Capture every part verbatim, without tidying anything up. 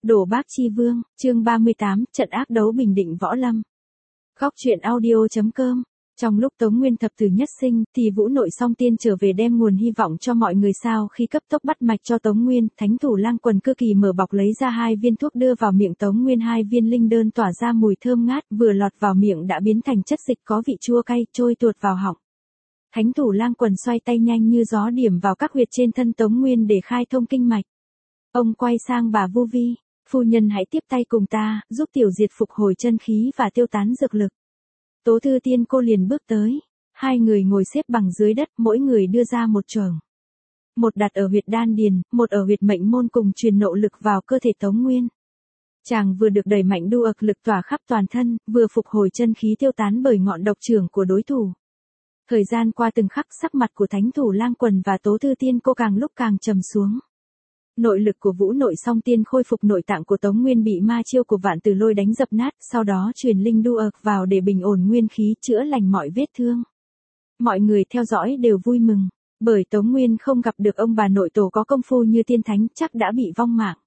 Đồ Bác Chi Vương, chương ba mươi tám, trận ác đấu Bình Định Võ Lâm. Góc truyện audio.com. Trong lúc Tống Nguyên thập tử nhất sinh, thì Vũ Nội Song Tiên trở về đem nguồn hy vọng cho mọi người sao khi cấp tốc bắt mạch cho Tống Nguyên, Thánh Thủ Lang Quần cơ kỳ mở bọc lấy ra hai viên thuốc đưa vào miệng Tống Nguyên, hai viên linh đơn tỏa ra mùi thơm ngát, vừa lọt vào miệng đã biến thành chất dịch có vị chua cay, trôi tuột vào họng. Thánh Thủ Lang Quần xoay tay nhanh như gió điểm vào các huyệt trên thân Tống Nguyên để khai thông kinh mạch. Ông quay sang bà Vu Vi, phu nhân hãy tiếp tay cùng ta, giúp tiểu diệt phục hồi chân khí và tiêu tán dược lực. Tố Thư Tiên cô liền bước tới, hai người ngồi xếp bằng dưới đất, mỗi người đưa ra một chưởng. Một đặt ở huyệt đan điền, một ở huyệt mệnh môn cùng truyền nộ lực vào cơ thể Tống Nguyên. Chàng vừa được đẩy mạnh đu ực lực tỏa khắp toàn thân, vừa phục hồi chân khí tiêu tán bởi ngọn độc chưởng của đối thủ. Thời gian qua từng khắc, sắc mặt của Thánh Thủ Lang Quần và Tố Thư Tiên cô càng lúc càng trầm xuống. Nội lực của Vũ Nội Song Tiên khôi phục nội tạng của Tống Nguyên bị ma chiêu của Vạn Tử Lôi đánh dập nát, sau đó truyền linh đu ực vào để bình ổn nguyên khí, chữa lành mọi vết thương. Mọi người theo dõi đều vui mừng, bởi Tống Nguyên không gặp được ông bà nội tổ có công phu như tiên thánh, chắc đã bị vong mạng.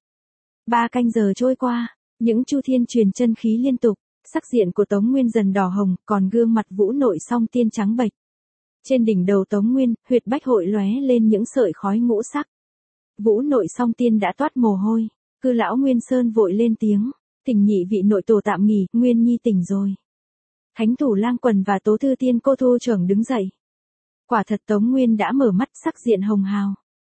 Ba canh giờ trôi qua, những chu thiên truyền chân khí liên tục, sắc diện của Tống Nguyên dần đỏ hồng, còn gương mặt Vũ Nội Song Tiên trắng bệch. Trên đỉnh đầu Tống Nguyên, huyệt bách hội lóe lên những sợi khói ngũ sắc. Vũ Nội Song Tiên đã toát mồ hôi, Cư lão Nguyên Sơn vội lên tiếng, "Tỉnh nhị vị nội tổ tạm nghỉ, Nguyên nhi tỉnh rồi." Thánh Thủ Lang Quần và Tố Thư Tiên cô thu trưởng đứng dậy. Quả thật Tống Nguyên đã mở mắt, sắc diện hồng hào.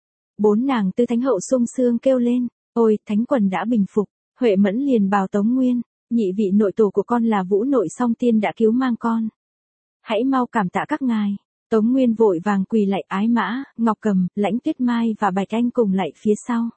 Bốn nàng Tư Thánh Hậu sung sướng kêu lên, "Ôi, Thánh Quần đã bình phục." Huệ Mẫn liền bảo Tống Nguyên, "Nhị vị nội tổ của con là Vũ Nội Song Tiên đã cứu mang con. Hãy mau cảm tạ các ngài." Tống Nguyên vội vàng quỳ lạy Ái Mã, Ngọc Cầm, Lãnh Tuyết Mai và Bạch Anh cùng lạy phía sau.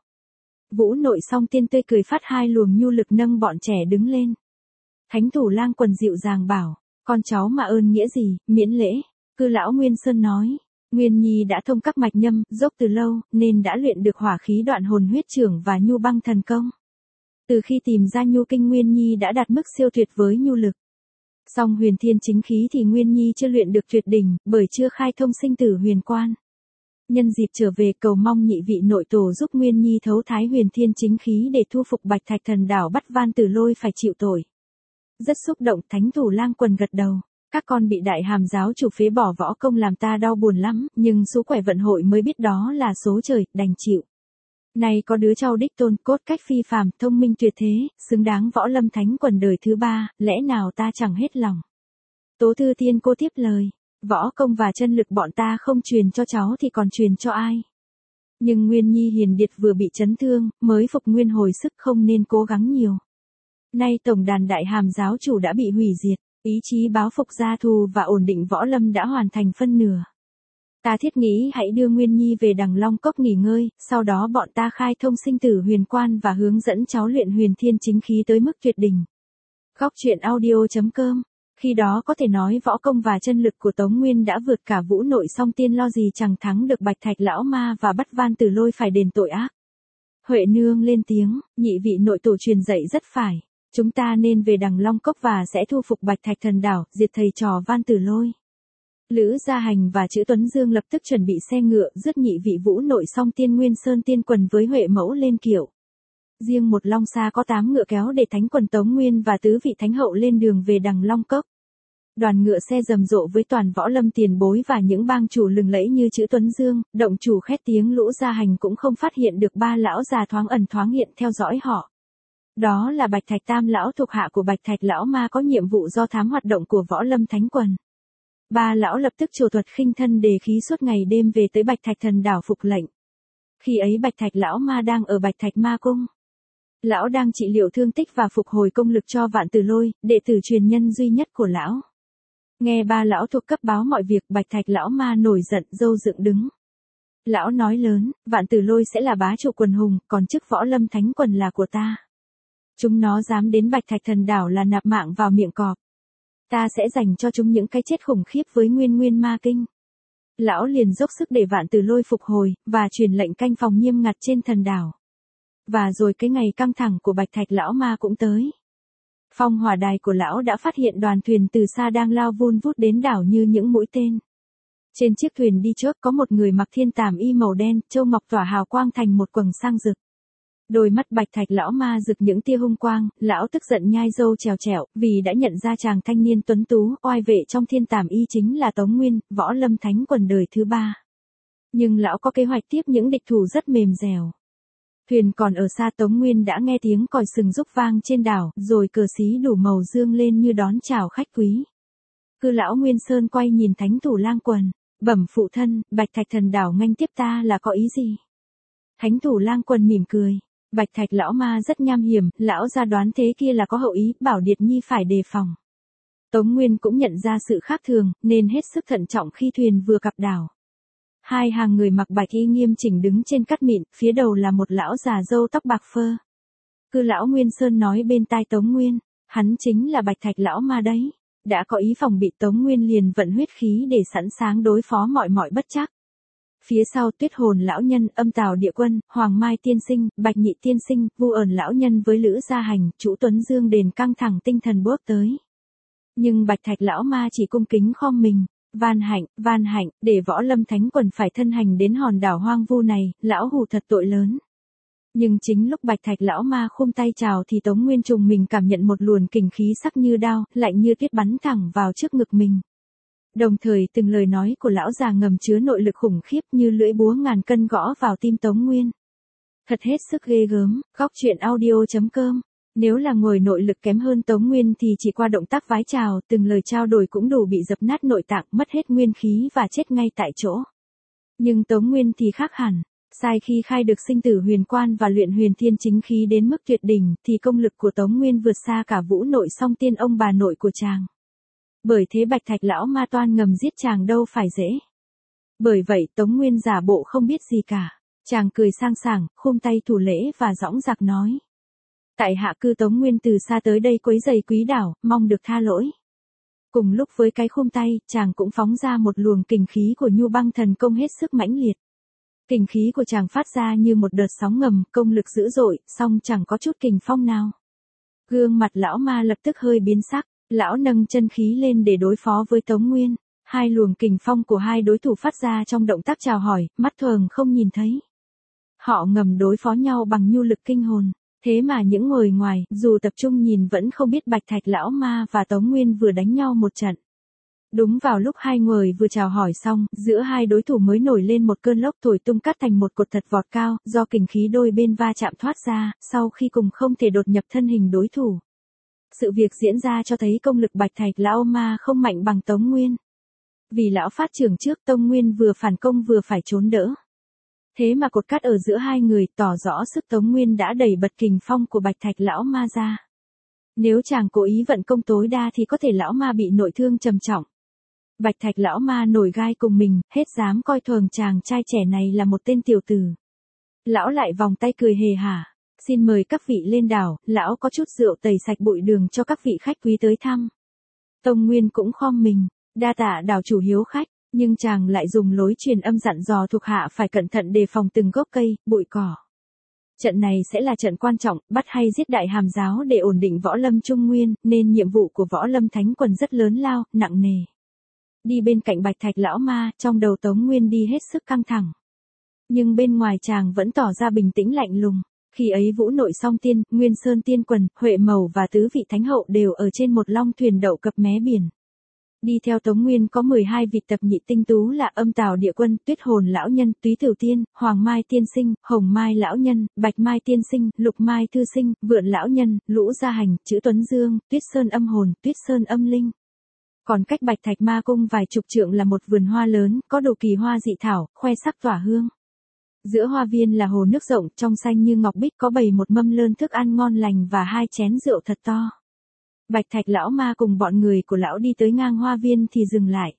Vũ Nội Song Tiên tươi cười phát hai luồng nhu lực nâng bọn trẻ đứng lên. Thánh Thủ Lang Quần dịu dàng bảo, "Con cháu mà ơn nghĩa gì, miễn lễ." Cư lão Nguyên Sơn nói, "Nguyên nhi đã thông các mạch nhâm, dốc từ lâu, nên đã luyện được hỏa khí đoạn hồn huyết trưởng và nhu băng thần công. Từ khi tìm ra nhu kinh, Nguyên nhi đã đạt mức siêu tuyệt với nhu lực. Song huyền thiên chính khí thì Nguyên nhi chưa luyện được tuyệt đỉnh, bởi chưa khai thông sinh tử huyền quan. Nhân dịp trở về, cầu mong nhị vị nội tổ giúp Nguyên nhi thấu thái huyền thiên chính khí để thu phục Bạch Thạch Thần Đảo, bắt Van Tử Lôi phải chịu tội." Rất xúc động, Thánh Thủ Lang Quần gật đầu. "Các con bị Đại Hàm giáo chủ phế bỏ võ công làm ta đau buồn lắm, nhưng số quẻ vận hội mới biết đó là số trời, đành chịu. Nay có đứa cháu đích tôn, cốt cách phi phàm, thông minh tuyệt thế, xứng đáng võ lâm thánh quần đời thứ ba, lẽ nào ta chẳng hết lòng." Tố Thư Tiên cô tiếp lời, "Võ công và chân lực bọn ta không truyền cho cháu thì còn truyền cho ai? Nhưng Nguyên nhi hiền điệt vừa bị chấn thương, mới phục nguyên hồi sức, không nên cố gắng nhiều. Nay tổng đàn Đại Hàm giáo chủ đã bị hủy diệt, ý chí báo phục gia thù và ổn định võ lâm đã hoàn thành phân nửa. Ta thiết nghĩ hãy đưa Nguyên nhi về Đằng Long Cốc nghỉ ngơi, sau đó bọn ta khai thông sinh tử huyền quan và hướng dẫn cháu luyện huyền thiên chính khí tới mức tuyệt đỉnh." Góc truyện audio.com. Khi đó có thể nói võ công và chân lực của Tống Nguyên đã vượt cả Vũ Nội Song Tiên, lo gì chẳng thắng được Bạch Thạch lão ma và bắt Van Tử Lôi phải đền tội ác. Huệ Nương lên tiếng, "Nhị vị nội tổ truyền dạy rất phải. Chúng ta nên về Đằng Long Cốc và sẽ thu phục Bạch Thạch Thần Đảo, diệt thầy trò Van Tử Lôi." Lữ Gia Hành và Chữ Tuấn Dương lập tức chuẩn bị xe ngựa, rước nhị vị Vũ Nội Song Tiên Nguyên Sơn Tiên Quần với Huệ Mẫu lên kiệu. Riêng một long xa có tám ngựa kéo để Thánh Quần Tống Nguyên và tứ vị Thánh Hậu lên đường về Đằng Long Cốc. Đoàn ngựa xe rầm rộ với toàn võ lâm tiền bối và những bang chủ lừng lẫy như Chữ Tuấn Dương, động chủ khét tiếng. Lũ Gia Hành cũng không phát hiện được ba lão già thoáng ẩn thoáng hiện theo dõi họ. Đó là Bạch Thạch Tam lão thuộc hạ của Bạch Thạch lão ma, có nhiệm vụ do thám hoạt động của võ lâm thánh quần. Ba lão lập tức trổ thuật khinh thân đề khí suốt ngày đêm về tới Bạch Thạch Thần Đảo phục lệnh. Khi ấy Bạch Thạch lão ma đang ở Bạch Thạch Ma Cung. Lão đang trị liệu thương tích và phục hồi công lực cho Vạn Tử Lôi, đệ tử truyền nhân duy nhất của lão. Nghe ba lão thuộc cấp báo mọi việc, Bạch Thạch lão ma nổi giận, râu dựng đứng. Lão nói lớn, "Vạn Tử Lôi sẽ là bá chủ quần hùng, còn chức võ lâm thánh quần là của ta. Chúng nó dám đến Bạch Thạch Thần Đảo là nạp mạng vào miệng cọp. Ta sẽ dành cho chúng những cái chết khủng khiếp với nguyên nguyên ma kinh." Lão liền dốc sức để Vạn Tử Lôi phục hồi, và truyền lệnh canh phòng nghiêm ngặt trên thần đảo. Và rồi cái ngày căng thẳng của Bạch Thạch lão ma cũng tới. Phong hỏa đài của lão đã phát hiện đoàn thuyền từ xa đang lao vun vút đến đảo như những mũi tên. Trên chiếc thuyền đi trước có một người mặc thiên tàm y màu đen, châu ngọc tỏa hào quang thành một quầng sang rực. Đôi mắt bạch thạch lão ma rực những tia hung quang, lão tức giận nhai râu trèo trẹo, vì đã nhận ra chàng thanh niên tuấn tú, oai vệ trong thiên tàm y chính là Tống Nguyên, võ lâm thánh quần đời thứ ba. Nhưng lão có kế hoạch tiếp những địch thủ rất mềm dẻo. Thuyền còn ở xa Tống Nguyên đã nghe tiếng còi sừng rúc vang trên đảo, rồi cờ xí đủ màu dương lên như đón chào khách quý. Cư lão Nguyên Sơn quay nhìn Thánh Thủ Lang Quần, bẩm phụ thân, Bạch Thạch thần đảo nghênh tiếp ta là có ý gì? Thánh Thủ Lang Quần mỉm cười, Bạch Thạch lão ma rất nham hiểm, lão ra đoán thế kia là có hậu ý, bảo Điệt Nhi phải đề phòng. Tống Nguyên cũng nhận ra sự khác thường, nên hết sức thận trọng khi thuyền vừa cập đảo. Hai hàng người mặc bạch y nghiêm chỉnh đứng trên cát mịn, phía đầu là một lão già râu tóc bạc phơ. Cư lão Nguyên Sơn nói bên tai Tống Nguyên, hắn chính là Bạch Thạch lão ma đấy. Đã có ý phòng bị, Tống Nguyên liền vận huyết khí để sẵn sàng đối phó mọi mọi bất trắc. Phía sau Tuyết Hồn lão nhân, Âm Tào địa quân, Hoàng Mai tiên sinh, Bạch Nhị tiên sinh, Vu Ẩn lão nhân với Lữ Gia Hành, Chủ Tuấn Dương đền căng thẳng tinh thần bước tới. Nhưng Bạch Thạch lão ma chỉ cung kính khom mình, van hạnh, van hạnh, để võ lâm thánh quần phải thân hành đến hòn đảo hoang vu này, lão hù thật tội lớn. Nhưng chính lúc Bạch Thạch lão ma khum tay chào thì Tống Nguyên trùng mình cảm nhận một luồng kình khí sắc như đao, lạnh như tuyết bắn thẳng vào trước ngực mình. Đồng thời từng lời nói của lão già ngầm chứa nội lực khủng khiếp như lưỡi búa ngàn cân gõ vào tim Tống Nguyên. Thật hết sức ghê gớm, góc truyện audio chấm com. Nếu là người nội lực kém hơn Tống Nguyên thì chỉ qua động tác vái chào, từng lời trao đổi cũng đủ bị dập nát nội tạng, mất hết nguyên khí và chết ngay tại chỗ. Nhưng Tống Nguyên thì khác hẳn. Sai khi khai được sinh tử huyền quan và luyện huyền thiên chính khí đến mức tuyệt đỉnh, thì công lực của Tống Nguyên vượt xa cả vũ nội song tiên ông bà nội của chàng. Bởi thế Bạch Thạch lão ma toan ngầm giết chàng đâu phải dễ. Bởi vậy Tống Nguyên giả bộ không biết gì cả. Chàng cười sang sảng, khum tay thủ lễ và dõng dạc nói. Tại hạ cư Tống Nguyên từ xa tới đây quấy rầy quý đảo, mong được tha lỗi. Cùng lúc với cái khum tay, chàng cũng phóng ra một luồng kình khí của Nhu Băng thần công hết sức mãnh liệt. Kình khí của chàng phát ra như một đợt sóng ngầm, công lực dữ dội, song chẳng có chút kình phong nào. Gương mặt lão ma lập tức hơi biến sắc, lão nâng chân khí lên để đối phó với Tống Nguyên. Hai luồng kình phong của hai đối thủ phát ra trong động tác chào hỏi, mắt thường không nhìn thấy. Họ ngầm đối phó nhau bằng nhu lực kinh hồn. Thế mà những người ngoài, dù tập trung nhìn vẫn không biết Bạch Thạch lão ma và Tống Nguyên vừa đánh nhau một trận. Đúng vào lúc hai người vừa chào hỏi xong, giữa hai đối thủ mới nổi lên một cơn lốc thổi tung cát thành một cột thật vọt cao, do kình khí đôi bên va chạm thoát ra, sau khi cùng không thể đột nhập thân hình đối thủ. Sự việc diễn ra cho thấy công lực Bạch Thạch lão ma không mạnh bằng Tống Nguyên. Vì lão phát trưởng trước, Tống Nguyên vừa phản công vừa phải trốn đỡ. Thế mà cột cát ở giữa hai người tỏ rõ sức Tống Nguyên đã đẩy bật kình phong của Bạch Thạch lão ma ra. Nếu chàng cố ý vận công tối đa thì có thể lão ma bị nội thương trầm trọng. Bạch Thạch lão ma nổi gai cùng mình, hết dám coi thường chàng trai trẻ này là một tên tiểu tử. Lão lại vòng tay cười hề hả, xin mời các vị lên đảo, lão có chút rượu tẩy sạch bụi đường cho các vị khách quý tới thăm. Tống Nguyên cũng khom mình, đa tạ đảo chủ hiếu khách, nhưng chàng lại dùng lối truyền âm dặn dò thuộc hạ phải cẩn thận đề phòng từng gốc cây, bụi cỏ. Trận này sẽ là trận quan trọng, bắt hay giết đại hàm giáo để ổn định võ lâm Trung Nguyên, nên nhiệm vụ của võ lâm thánh quần rất lớn lao, nặng nề. Đi bên cạnh Bạch Thạch lão ma, trong đầu Tống Nguyên đi hết sức căng thẳng. Nhưng bên ngoài chàng vẫn tỏ ra bình tĩnh lạnh lùng. Khi ấy Vũ Nội Song Tiên, Nguyên Sơn Tiên Quần, Huệ Mầu và tứ vị thánh hậu đều ở trên một long thuyền đậu cập mé biển. Đi theo Tống Nguyên có mười hai vị tập nhị tinh tú là Âm Tào địa quân, Tuyết Hồn lão nhân, Túy Tiểu Tiên, Hoàng Mai tiên sinh, Hồng Mai lão nhân, Bạch Mai tiên sinh, Lục Mai thư sinh, Vượn lão nhân, Lũ Gia Hành, Chữ Tuấn Dương, Tuyết Sơn âm hồn, Tuyết Sơn âm linh. Còn cách Bạch Thạch ma cung vài chục trượng là một vườn hoa lớn, có đồ kỳ hoa dị thảo, khoe sắc tỏa hương. Giữa hoa viên là hồ nước rộng, trong xanh như ngọc bích, có bày một mâm lơn thức ăn ngon lành và hai chén rượu thật to. Bạch Thạch lão ma cùng bọn người của lão đi tới ngang hoa viên thì dừng lại.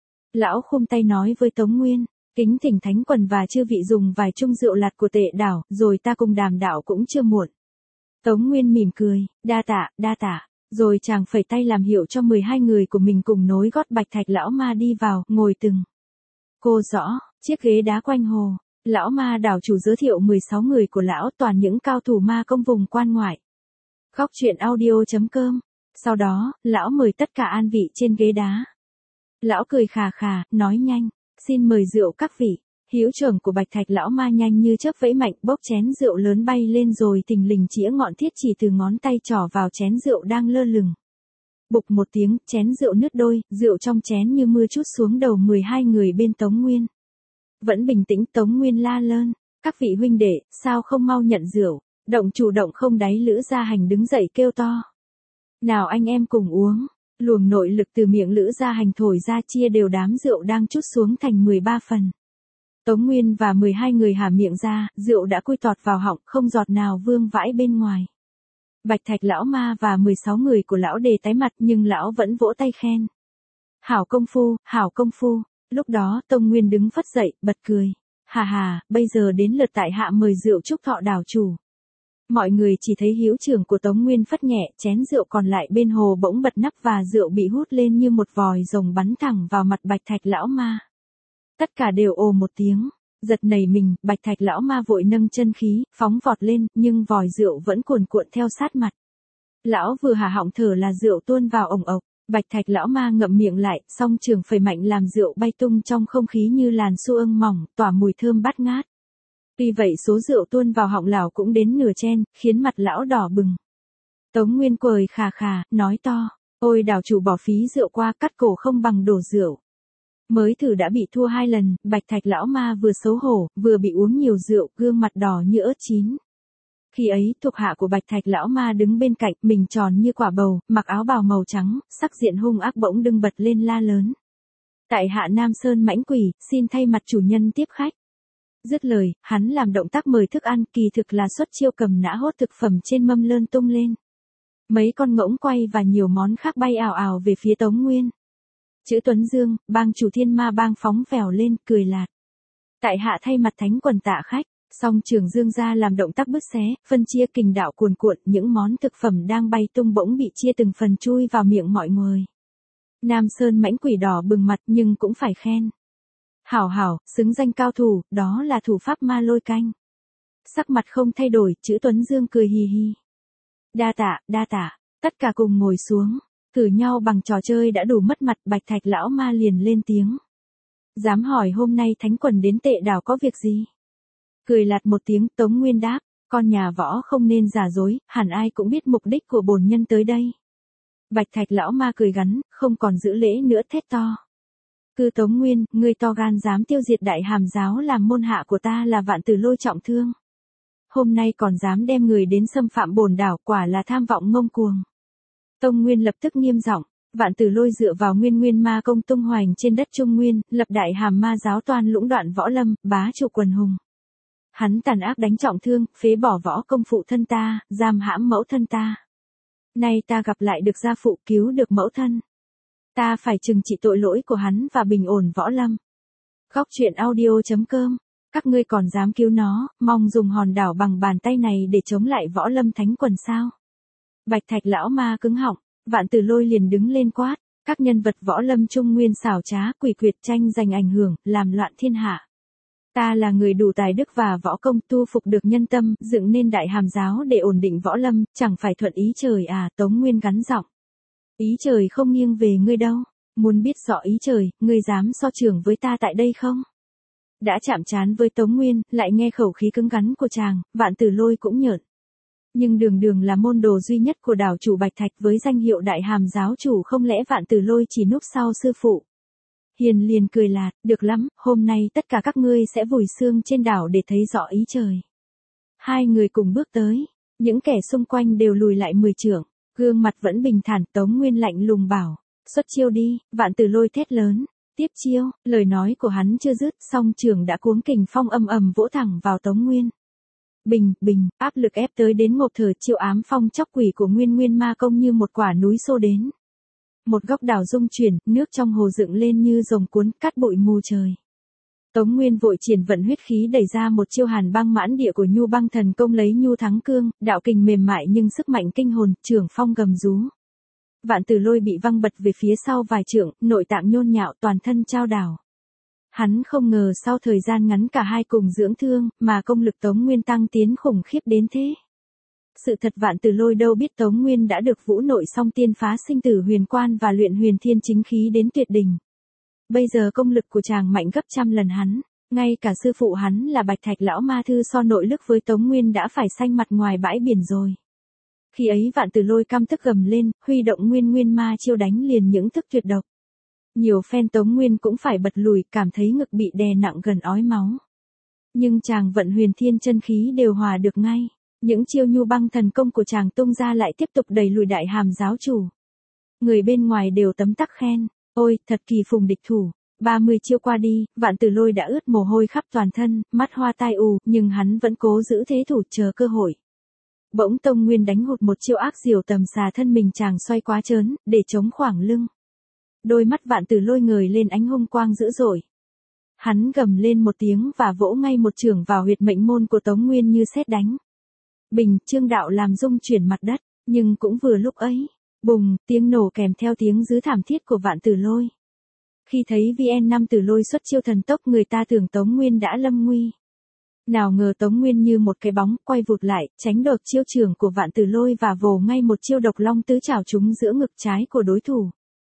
Lão khum tay nói với Tống Nguyên, kính thỉnh thánh quần và chư vị dùng vài chung rượu lạt của Tệ đảo, rồi ta cùng đàm đạo cũng chưa muộn. Tống Nguyên mỉm cười, đa tạ, đa tạ. Rồi chàng phẩy tay làm hiệu cho mười hai người của mình cùng nối gót Bạch Thạch lão ma đi vào, ngồi từng. Cô rõ, chiếc ghế đá quanh hồ, lão ma đảo chủ giới thiệu mười sáu người của lão, toàn những cao thủ ma công vùng quan ngoại. Góc truyện audio chấm com. Sau đó, lão mời tất cả an vị trên ghế đá. Lão cười khà khà, nói nhanh, xin mời rượu các vị. Hữu trưởng của Bạch Thạch lão ma nhanh như chớp vẫy mạnh, bốc chén rượu lớn bay lên rồi thình lình chĩa ngọn thiết chỉ từ ngón tay trỏ vào chén rượu đang lơ lửng. Bục một tiếng, chén rượu nứt đôi, rượu trong chén như mưa trút xuống đầu mười hai người bên Tống Nguyên. Vẫn bình tĩnh, Tống Nguyên la lơn, các vị huynh đệ, sao không mau nhận rượu, động chủ động không đáy. Lữ Gia Hành đứng dậy kêu to. Nào anh em cùng uống, luồng nội lực từ miệng Lữ Gia Hành thổi ra chia đều đám rượu đang trút xuống thành mười ba phần. Tống Nguyên và mười hai người há miệng ra, rượu đã cui tọt vào họng, không giọt nào vương vãi bên ngoài. Bạch Thạch lão ma và mười sáu người của lão đề tái mặt nhưng lão vẫn vỗ tay khen. Hảo công phu, hảo công phu. Lúc đó Tống Nguyên đứng phất dậy, bật cười. Hà hà, bây giờ đến lượt tại hạ mời rượu chúc thọ đảo chủ. Mọi người chỉ thấy hữu trưởng của Tống Nguyên phất nhẹ, chén rượu còn lại bên hồ bỗng bật nắp và rượu bị hút lên như một vòi rồng bắn thẳng vào mặt Bạch Thạch lão ma. Tất cả đều ồ một tiếng, giật nảy mình, Bạch Thạch lão ma vội nâng chân khí, phóng vọt lên, nhưng vòi rượu vẫn cuồn cuộn theo sát mặt. Lão vừa há họng thở là rượu tuôn vào ồng ộc, Bạch Thạch lão ma ngậm miệng lại, song trường phẩy mạnh làm rượu bay tung trong không khí như làn xu ương mỏng, tỏa mùi thơm bát ngát. Tuy vậy số rượu tuôn vào họng lão cũng đến nửa chen, khiến mặt lão đỏ bừng. Tống Nguyên cười khà khà, nói to, ôi đảo chủ bỏ phí rượu qua, cắt cổ không bằng đổ rượu. Mới thử đã bị thua hai lần, Bạch Thạch lão ma vừa xấu hổ, vừa bị uống nhiều rượu, gương mặt đỏ như ớt chín. Khi ấy, thuộc hạ của Bạch Thạch lão ma đứng bên cạnh, mình tròn như quả bầu, mặc áo bào màu trắng, sắc diện hung ác bỗng đưng bật lên la lớn. Tại hạ Nam Sơn mãnh quỷ, xin thay mặt chủ nhân tiếp khách. Dứt lời, hắn làm động tác mời thức ăn, kỳ thực là xuất chiêu cầm nã hốt thực phẩm trên mâm lơn tung lên. Mấy con ngỗng quay và nhiều món khác bay ào ào về phía Tống Nguyên. Chữ Tuấn Dương, bang chủ Thiên Ma bang phóng vèo lên, cười lạt. Tại hạ thay mặt thánh quần tạ khách, song Trường Dương ra làm động tác bứt xé, phân chia kình đạo cuồn cuộn, những món thực phẩm đang bay tung bỗng bị chia từng phần chui vào miệng mọi người. Nam Sơn mãnh quỷ đỏ bừng mặt nhưng cũng phải khen. Hảo hảo, xứng danh cao thủ, đó là thủ pháp ma lôi canh. Sắc mặt không thay đổi, Chữ Tuấn Dương cười hì hì. Đa tạ, đa tạ, tất cả cùng ngồi xuống. Thử nhau bằng trò chơi đã đủ mất mặt, Bạch Thạch lão ma liền lên tiếng. Dám hỏi hôm nay thánh quần đến Tệ đảo có việc gì? Cười lạt một tiếng, Tống Nguyên đáp, con nhà võ không nên giả dối, hẳn ai cũng biết mục đích của bổn nhân tới đây. Bạch Thạch lão ma cười gắn, không còn giữ lễ nữa thét to. Cư Tống Nguyên, ngươi to gan dám tiêu diệt Đại Hàm giáo làm môn hạ của ta là Vạn Tử Lôi trọng thương. Hôm nay còn dám đem người đến xâm phạm bổn đảo, quả là tham vọng ngông cuồng. Tông Nguyên lập tức nghiêm giọng, Vạn Tử Lôi dựa vào Nguyên Nguyên ma công tung hoành trên đất Trung Nguyên, lập Đại Hàm ma giáo toàn lũng đoạn võ lâm, bá chủ quần hùng. Hắn tàn ác đánh trọng thương, phế bỏ võ công phụ thân ta, giam hãm mẫu thân ta. Nay ta gặp lại được gia phụ, cứu được mẫu thân. Ta phải trừng trị tội lỗi của hắn và bình ổn võ lâm. Góc truyện audio chấm com, các ngươi còn dám cứu nó, mong dùng hòn đảo bằng bàn tay này để chống lại võ lâm thánh quần sao? Bạch Thạch lão ma cứng họng, Vạn Tử Lôi liền đứng lên quát, các nhân vật võ lâm Trung Nguyên xảo trá, quỷ quyệt tranh giành ảnh hưởng, làm loạn thiên hạ. Ta là người đủ tài đức và võ công, tu phục được nhân tâm, dựng nên Đại Hàm giáo để ổn định võ lâm, chẳng phải thuận ý trời à? Tống Nguyên gắn giọng. Ý trời không nghiêng về ngươi đâu, muốn biết rõ ý trời, ngươi dám so trưởng với ta tại đây không? Đã chạm trán với Tống Nguyên, lại nghe khẩu khí cứng rắn của chàng, Vạn Tử Lôi cũng nhợn. Nhưng đường đường là môn đồ duy nhất của đảo chủ Bạch Thạch với danh hiệu Đại Hàm giáo chủ, không lẽ Vạn Tử Lôi chỉ núp sau sư phụ? Hiền liền cười lạt, được lắm, hôm nay tất cả các ngươi sẽ vùi xương trên đảo để thấy rõ ý trời. Hai người cùng bước tới, những kẻ xung quanh đều lùi lại mười trượng, gương mặt vẫn bình thản. Tống Nguyên lạnh lùng bảo, xuất chiêu đi. Vạn Tử Lôi thét lớn, tiếp chiêu. Lời nói của hắn chưa dứt, song trường đã cuống kình phong ầm ầm vỗ thẳng vào Tống Nguyên. Bình, bình, áp lực ép tới đến ngộp thở, chiêu ám phong chóc quỷ của Nguyên Nguyên ma công như một quả núi xô đến. Một góc đảo rung chuyển, nước trong hồ dựng lên như rồng cuốn, cát bụi mù trời. Tống Nguyên vội triển vận huyết khí đẩy ra một chiêu hàn băng mãn địa của Nhu Băng thần công, lấy nhu thắng cương, đạo kình mềm mại nhưng sức mạnh kinh hồn, trường phong gầm rú. Vạn Tử Lôi bị văng bật về phía sau vài trượng, nội tạng nhôn nhạo, toàn thân chao đảo. Hắn không ngờ sau thời gian ngắn cả hai cùng dưỡng thương, mà công lực Tống Nguyên tăng tiến khủng khiếp đến thế. Sự thật Vạn Tử Lôi đâu biết Tống Nguyên đã được Vũ Nội Song Tiên phá sinh tử huyền quan và luyện huyền thiên chính khí đến tuyệt đỉnh. Bây giờ công lực của chàng mạnh gấp trăm lần hắn, Ngay cả sư phụ hắn là Bạch Thạch lão ma thư so nội lực với Tống Nguyên đã phải xanh mặt ngoài bãi biển rồi. Khi ấy Vạn Tử Lôi căm tức gầm lên, huy động nguyên nguyên ma chiêu đánh liền những thức tuyệt độc. Nhiều fan Tống Nguyên cũng phải bật lùi, cảm thấy ngực bị đè nặng gần ói máu. Nhưng chàng vận huyền thiên chân khí đều hòa được ngay. Những chiêu nhu băng thần công của chàng tung ra lại tiếp tục đẩy lùi Đại Hàm giáo chủ. Người bên ngoài đều tấm tắc khen, ôi, thật kỳ phùng địch thủ. ba mươi chiêu qua đi, Vạn Tử Lôi đã ướt mồ hôi khắp toàn thân, mắt hoa tai ù, nhưng hắn vẫn cố giữ thế thủ chờ cơ hội. Bỗng Tông Nguyên đánh hụt một chiêu ác diều tầm xà, thân mình chàng xoay quá trớn, để chống khoảng lưng. Đôi mắt Vạn Tử Lôi ngời lên ánh hung quang dữ dội. Hắn gầm lên một tiếng và vỗ ngay một chưởng vào huyệt mệnh môn của Tống Nguyên như sét đánh. Bình, Trương đạo làm rung chuyển mặt đất, nhưng cũng vừa lúc ấy, bùng, tiếng nổ kèm theo tiếng rứ thảm thiết của Vạn Tử Lôi. Khi thấy vê en năm Tử Lôi xuất chiêu thần tốc, người ta tưởng Tống Nguyên đã lâm nguy. Nào ngờ Tống Nguyên như một cái bóng, quay vụt lại, tránh được chiêu trưởng của Vạn Tử Lôi và vồ ngay một chiêu độc long tứ trảo trúng giữa ngực trái của đối thủ.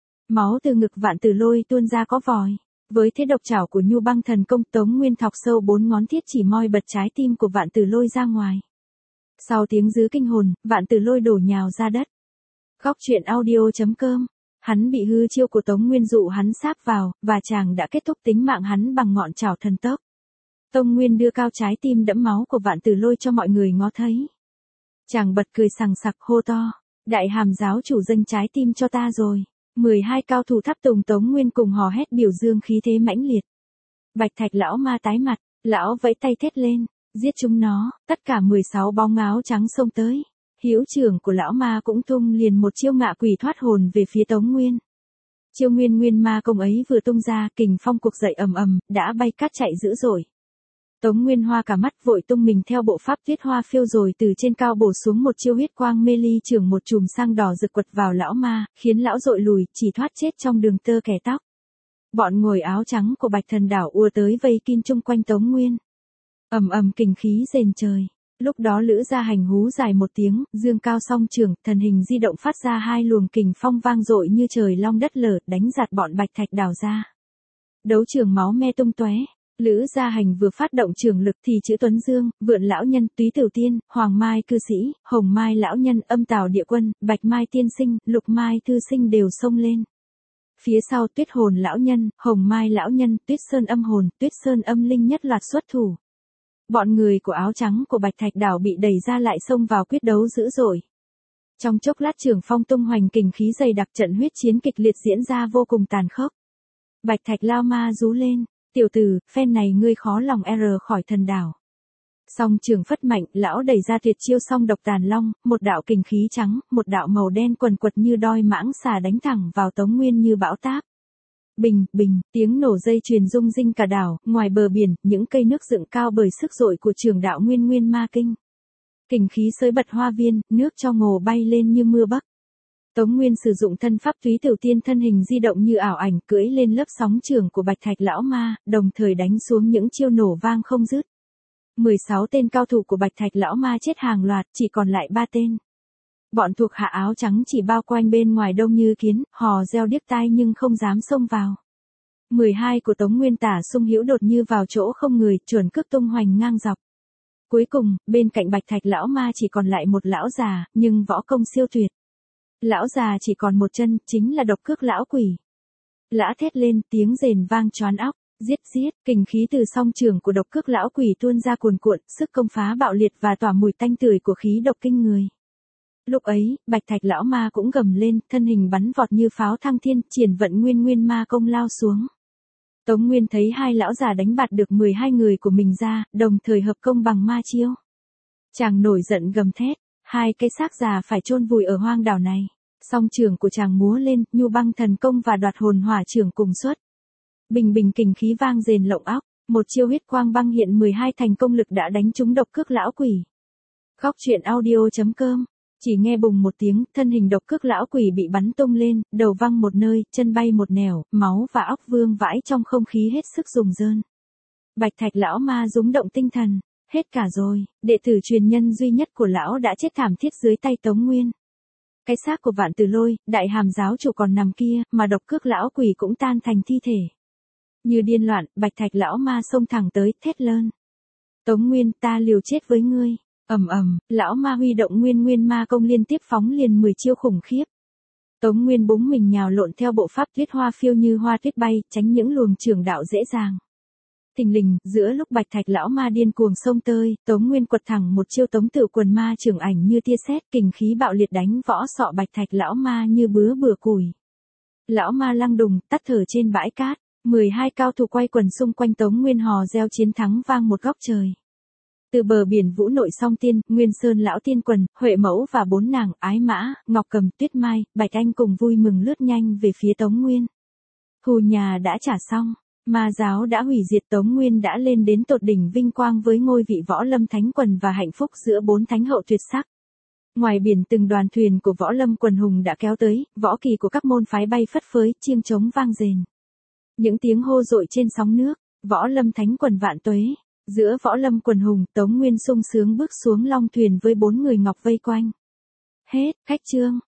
Máu từ ngực Vạn Tử Lôi tuôn ra có vòi. Với thế độc trảo của nhu băng thần công, Tống Nguyên thọc sâu bốn ngón thiết chỉ moi bật trái tim của Vạn Tử Lôi ra ngoài. Sau tiếng rứ kinh hồn, Vạn Tử Lôi đổ nhào ra đất. Góc truyện audio chấm com. Hắn bị hư chiêu của Tống Nguyên dụ hắn sáp vào, và chàng đã kết thúc tính mạng hắn bằng ngọn trảo thần tốc. Tống Nguyên đưa cao trái tim đẫm máu của Vạn Tử Lôi cho mọi người ngó thấy. Chàng bật cười sằng sặc hô to, Đại Hàm giáo chủ dâng trái tim cho ta rồi. mười hai cao thủ tháp tùng Tống Nguyên cùng hò hét biểu dương khí thế mãnh liệt. Bạch Thạch lão ma tái mặt, lão vẫy tay thét lên, giết chúng nó, tất cả mười sáu bóng áo trắng xông tới. Hữu trưởng của lão ma cũng tung liền một chiêu ngạ quỷ thoát hồn về phía Tống Nguyên. Chiêu nguyên nguyên ma công ấy vừa tung ra, kình phong cuộc dậy ầm ầm, đã bay cát chạy dữ dội. Tống Nguyên hoa cả mắt, vội tung mình theo bộ pháp tuyết hoa phiêu, rồi từ trên cao bổ xuống một chiêu huyết quang mê ly trưởng, một chùm sang đỏ rực quật vào lão ma, khiến lão dội lùi, chỉ thoát chết trong đường tơ kẻ tóc. Bọn ngồi áo trắng của Bạch Thần đảo ùa tới vây kín chung quanh Tống Nguyên. Ầm ầm kình khí rền trời. Lúc đó Lữ Gia Hành hú dài một tiếng, dương cao song trường, thần hình di động phát ra hai luồng kình phong vang dội như trời long đất lở, đánh giạt bọn Bạch Thạch đảo ra. Đấu trường máu me tung tóe. Lữ Gia Hành vừa phát động trường lực thì chữ Tuấn Dương, Vượn lão nhân, Túy Tiểu Tiên, Hoàng Mai cư sĩ, Hồng Mai lão nhân, Âm Tào địa quân, Bạch Mai tiên sinh, Lục Mai thư sinh đều xông lên. Phía sau Tuyết Hồn lão nhân, Hồng Mai lão nhân, Tuyết Sơn âm hồn, Tuyết Sơn âm linh nhất loạt xuất thủ. Bọn người của áo trắng của Bạch Thạch đảo bị đẩy ra lại xông vào quyết đấu dữ dội. Trong chốc lát trường phong tung hoành, kình khí dày đặc, trận huyết chiến kịch liệt diễn ra vô cùng tàn khốc. Bạch Thạch lao ma rú lên, tiểu tử, phen này ngươi khó lòng r khỏi thần đảo. Song trường phất mạnh, lão đẩy ra tuyệt chiêu song độc tàn long, một đạo kình khí trắng, một đạo màu đen quần quật như đoi mãng xà đánh thẳng vào Tống Nguyên như bão táp. Bình, bình, tiếng nổ dây chuyền rung rinh cả đảo, ngoài bờ biển, những cây nước dựng cao bởi sức dội của trường đạo Nguyên Nguyên Ma Kinh. Kình khí xới bật hoa viên, nước cho ngồ bay lên như mưa bắc. Tống Nguyên sử dụng thân pháp Túy Tiểu Tiên, thân hình di động như ảo ảnh, cưỡi lên lớp sóng trường của Bạch Thạch lão ma, đồng thời đánh xuống những chiêu nổ vang không dứt. mười sáu tên cao thủ của Bạch Thạch lão ma chết hàng loạt, chỉ còn lại ba tên. Bọn thuộc hạ áo trắng chỉ bao quanh bên ngoài đông như kiến, hò reo điếc tai nhưng không dám xông vào. mười hai của Tống Nguyên tả sung hữu đột như vào chỗ không người, chuẩn cước tung hoành ngang dọc. Cuối cùng, bên cạnh Bạch Thạch lão ma chỉ còn lại một lão già, nhưng võ công siêu tuyệt. Lão già chỉ còn một chân, chính là độc cước lão quỷ. Lã thét lên, tiếng rền vang choáng óc, giết giết, kình khí từ song trường của độc cước lão quỷ tuôn ra cuồn cuộn, sức công phá bạo liệt và tỏa mùi tanh tưởi của khí độc kinh người. Lúc ấy, Bạch Thạch lão ma cũng gầm lên, thân hình bắn vọt như pháo thăng thiên, triển vận nguyên nguyên ma công lao xuống. Tống Nguyên thấy hai lão già đánh bạt được mười hai người của mình ra, đồng thời hợp công bằng ma chiêu. Chàng nổi giận gầm thét, hai cái xác già phải chôn vùi ở hoang đảo này. Song trường của chàng múa lên, nhu băng thần công và đoạt hồn hỏa trường cùng xuất. Bình bình kình khí vang rền lộng óc, một chiêu huyết quang băng hiện, mười hai thành công lực đã đánh trúng độc cước lão quỷ. Góc truyện audio chấm com. Chỉ nghe bùng một tiếng, thân hình độc cước lão quỷ bị bắn tung lên, đầu văng một nơi, chân bay một nẻo, máu và óc vương vãi trong không khí hết sức rùng rơn. Bạch Thạch lão ma rúng động tinh thần, hết cả rồi, đệ tử truyền nhân duy nhất của lão đã chết thảm thiết dưới tay Tống Nguyên. Cái xác của Vạn Tử Lôi, Đại Hàm giáo chủ còn nằm kia, mà độc cước lão quỷ cũng tan thành thi thể. Như điên loạn, Bạch Thạch lão ma xông thẳng tới, thét lớn. Tống Nguyên, ta liều chết với ngươi. Ầm ầm, lão ma huy động Nguyên Nguyên ma công liên tiếp phóng liền mười chiêu khủng khiếp. Tống Nguyên búng mình nhào lộn theo bộ pháp tuyết hoa phiêu như hoa tuyết bay, tránh những luồng trường đạo dễ dàng. Thình lình, giữa lúc Bạch Thạch lão ma điên cuồng xông tơi, Tống Nguyên quật thẳng một chiêu Tống Tự Quần ma trưởng ảnh như tia sét, kình khí bạo liệt đánh võ sọ Bạch Thạch lão ma như bứa bừa củi. Lão ma lăng đùng, tắt thở trên bãi cát, mười hai cao thủ quay quần xung quanh Tống Nguyên hò reo chiến thắng vang một góc trời. Từ bờ biển Vũ Nội Song Tiên, Nguyên Sơn lão tiên quần, Huệ Mẫu và bốn nàng Ái Mã, Ngọc Cầm, Tuyết Mai, Bạch Anh cùng vui mừng lướt nhanh về phía Tống Nguyên. Thù nhà đã trả xong, ma giáo đã hủy diệt, Tống Nguyên đã lên đến tột đỉnh vinh quang với ngôi vị Võ Lâm Thánh Quần và hạnh phúc giữa bốn thánh hậu tuyệt sắc. Ngoài biển từng đoàn thuyền của Võ Lâm quần hùng đã kéo tới, võ kỳ của các môn phái bay phất phới, chiêng trống vang rền. Những tiếng hô dội trên sóng nước, Võ Lâm Thánh Quần vạn tuế. Giữa Võ Lâm quần hùng, Tống Nguyên sung sướng bước xuống long thuyền với bốn người ngọc vây quanh. Hết, khách chương.